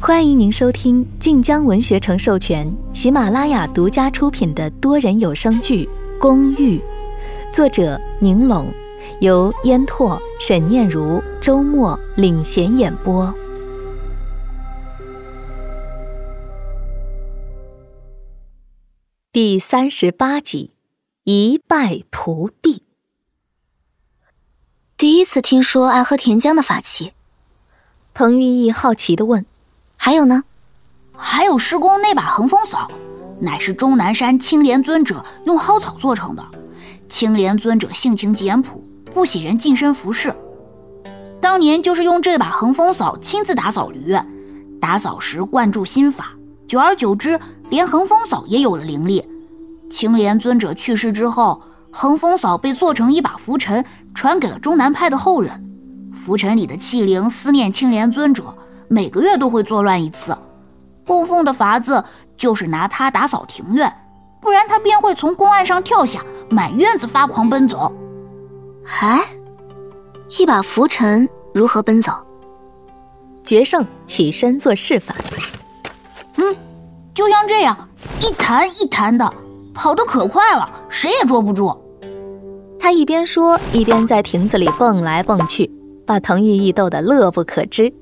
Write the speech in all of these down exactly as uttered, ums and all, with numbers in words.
欢迎您收听晋江文学城授权、喜马拉雅独家出品的多人有声剧《公寓》，作者宁拢，由烟拓、沈念如、周末领衔演播。第三十八集，一败涂地。 第一次听说爱喝甜浆的法器。 彭玉意好奇地问： 还有呢？ 还有师公那把横风扫，乃是终南山青莲尊者用蒿草做成的。青莲尊者性情简朴，不喜人近身服侍，当年就是用这把横风扫亲自打扫吕院，打扫时灌注心法，久而久之，连横风扫也有了灵力。青莲尊者去世之后，横风扫被做成一把拂尘，传给了中南派的后人。拂尘里的气灵思念青莲尊者，每个月都会作乱一次。供奉的法子就是拿它打扫庭院，不然他便会从公案上跳下，满院子发狂奔走。 哎，一把拂尘如何奔走？ 决胜起身做示范。 嗯，就像这样，一弹一弹的，跑得可快了，谁也捉不住。 他一边说，一边在亭子里蹦来蹦去，把滕玉意逗得乐不可支。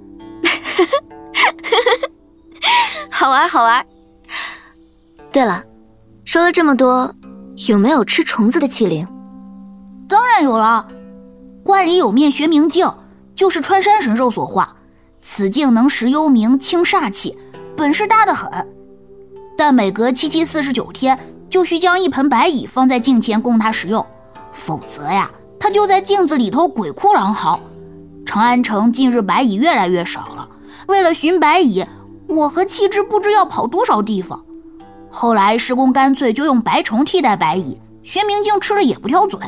好玩好玩。对了，说了这么多，有没有吃虫子的器灵？ 当然有了，罐里有面玄冥镜，就是穿山神兽所化，此镜能识幽冥清煞气，本事大得很。但每隔七七四十九天，就需将一盆白蚁放在镜前供它食用，否则呀，它就在镜子里头鬼哭狼嚎。长安城近日白蚁越来越少了，为了寻白蚁，我和气质不知要跑多少地方。后来师公干脆就用白虫替代白蚁，玄冥镜吃了也不挑嘴。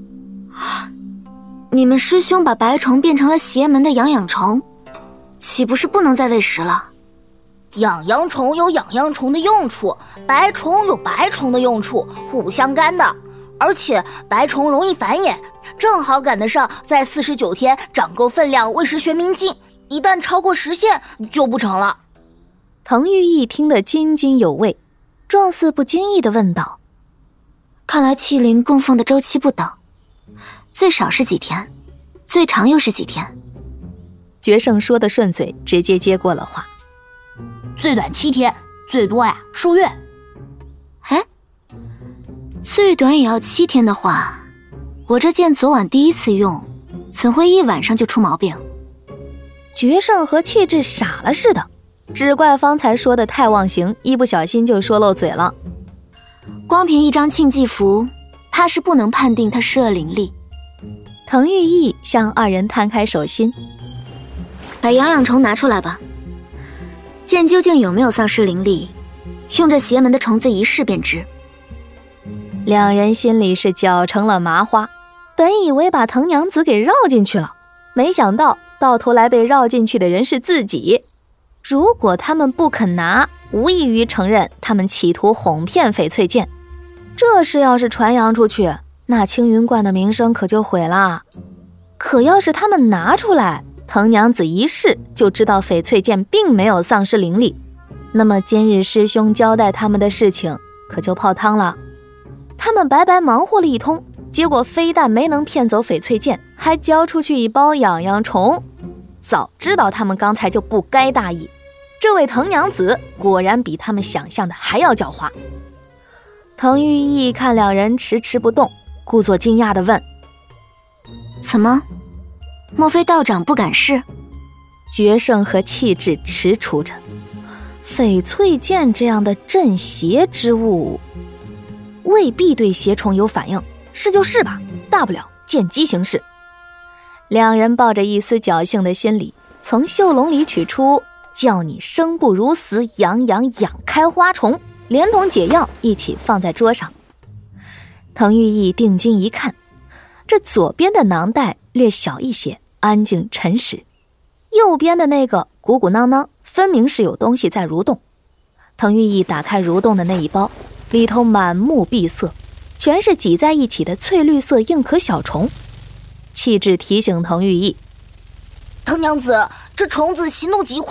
你们师兄把白虫变成了邪门的养养虫，岂不是不能再喂食了？ 养养虫有养养虫的用处，白虫有白虫的用处，互不相干的。而且白虫容易繁衍，正好赶得上在四十九天长够分量喂食玄冥镜，一旦超过时限就不成了。 滕玉意听得津津有味，状似不经意地问道： 看来器灵供奉的周期不等，最少是几天，最长又是几天？ 决胜说的顺嘴，直接接过了话： 最短七天，最多呀数月。 哎，最短也要七天的话，我这剑昨晚第一次用，怎会一晚上就出毛病？ 决胜和气质傻了似的，只怪方才说的太忘形，一不小心就说漏嘴了。 光凭一张庆忌符，怕是不能判定他失了灵力。 滕玉意向二人摊开手心： 把养养虫拿出来吧，见究竟有没有丧失灵力，用这邪门的虫子一试便知。 两人心里是搅成了麻花，本以为把滕娘子给绕进去了，没想到到头来被绕进去的人是自己。如果他们不肯拿，无异于承认他们企图哄骗翡翠剑。这事要是传扬出去，那青云观的名声可就毁了。可要是他们拿出来，滕娘子一试就知道翡翠剑并没有丧失灵力，那么今日师兄交代他们的事情可就泡汤了。他们白白忙活了一通，结果非但没能骗走翡翠剑，还交出去一包养养虫。早知道他们刚才就不该大意，这位滕娘子果然比他们想象的还要狡猾。滕玉意看两人迟迟不动，故作惊讶地问： 怎么？莫非道长不敢试？ 决胜和气质踟蹰着，翡翠剑这样的镇邪之物未必对邪虫有反应，是就是吧，大不了见机行事。两人抱着一丝侥幸的心理，从袖笼里取出叫你生不如死养养养开花虫，连同解药一起放在桌上。滕玉意定睛一看，这左边的囊袋略小一些，安静沉实，右边的那个鼓鼓囊囊，分明是有东西在蠕动。滕玉意打开蠕动的那一包，里头满目闭塞，全是挤在一起的翠绿色硬壳小虫。气质提醒滕玉意： 滕娘子，这虫子行动极快，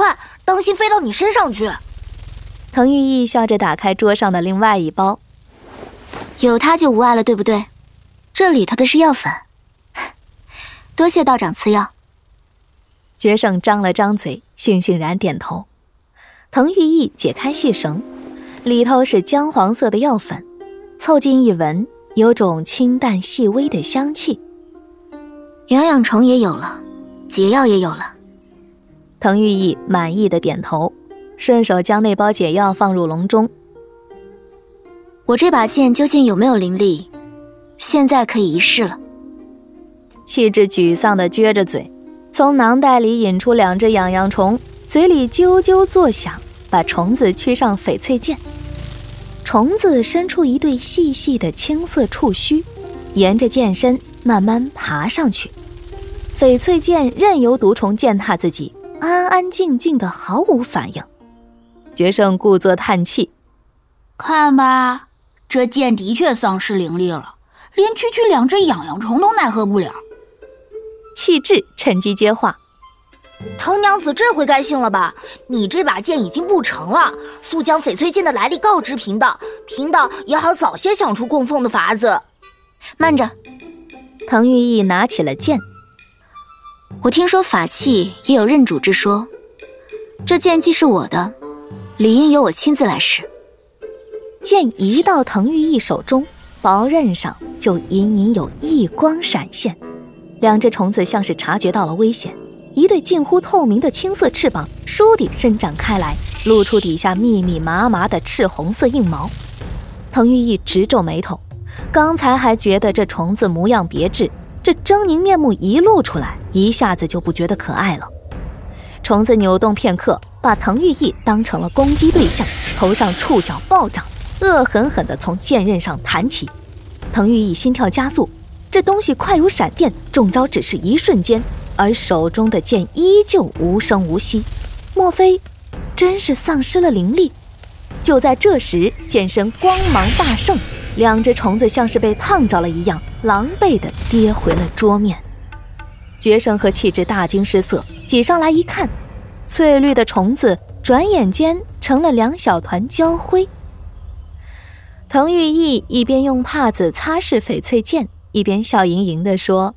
当心飞到你身上去。 滕玉义笑着打开桌上的另外一包， 有它就无碍了，对不对？这里头的是药粉，多谢道长赐药。 决胜张了张嘴，悻悻然点头。滕玉义解开细绳，里头是姜黄色的药粉，凑近一闻，有种清淡细微的香气。 养养虫也有了，解药也有了。 滕玉义满意的点头，顺手将那包解药放入笼中。 我这把剑究竟有没有灵力，现在可以一试了。 气质沮丧地撅着嘴，从囊袋里引出两只痒痒虫，嘴里啾啾作响，把虫子驱上翡翠剑。虫子伸出一对细细的青色触须，沿着剑身慢慢爬上去。翡翠剑任由毒虫践踏自己，安安静静的毫无反应。决胜故作叹气， 看吧，这剑的确丧失灵力了，连区区两只痒痒虫都奈何不了。 气质趁机接话， 藤娘子这回该信了吧？你这把剑已经不成了，速将翡翠剑的来历告知贫道，贫道也好早些想出供奉的法子。 慢着， 滕玉义拿起了剑。 我听说法器也有认主之说，这剑既是我的，理应由我亲自来使。 剑移到滕玉义手中，薄刃上就隐隐有异光闪现。两只虫子像是察觉到了危险，一对近乎透明的青色翅膀倏地伸展开来，露出底下密密麻麻的赤红色硬毛。滕玉义直皱眉头，刚才还觉得这虫子模样别致，这狰狞面目一露出来，一下子就不觉得可爱了。虫子扭动片刻，把滕玉义当成了攻击对象，头上触角暴涨，恶狠狠地从剑刃上弹起。滕玉义心跳加速，这东西快如闪电，中招只是一瞬间，而手中的剑依旧无声无息。莫非真是丧失了灵力？就在这时，剑身光芒大盛，两只虫子像是被烫着了一样，狼狈地跌回了桌面。决胜和气质大惊失色，挤上来一看，翠绿的虫子转眼间成了两小团焦灰。滕玉义一边用帕子擦拭翡翠剑，一边笑盈盈地说：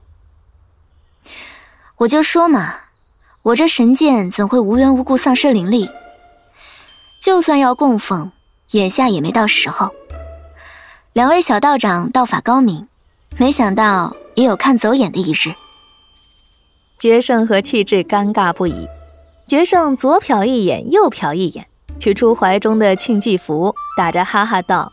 我就说嘛，我这神剑怎会无缘无故丧失灵力？就算要供奉，眼下也没到时候。两位小道长道法高明，没想到也有看走眼的一日。 决胜和气质尴尬不已，决胜左瞟一眼右瞟一眼，取出怀中的庆忌符，打着哈哈道：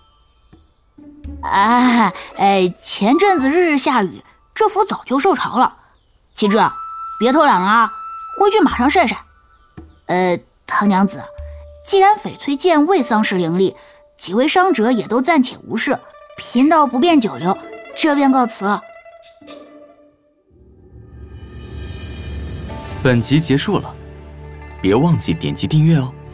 啊，哎，前阵子日日下雨，这符早就受潮了。气质，别偷懒了啊，回去马上晒晒。呃，唐娘子，既然翡翠剑未丧失灵力，几位伤者也都暂且无事，贫道不便久留，这便告辞。 本集结束了，别忘记点击订阅哦。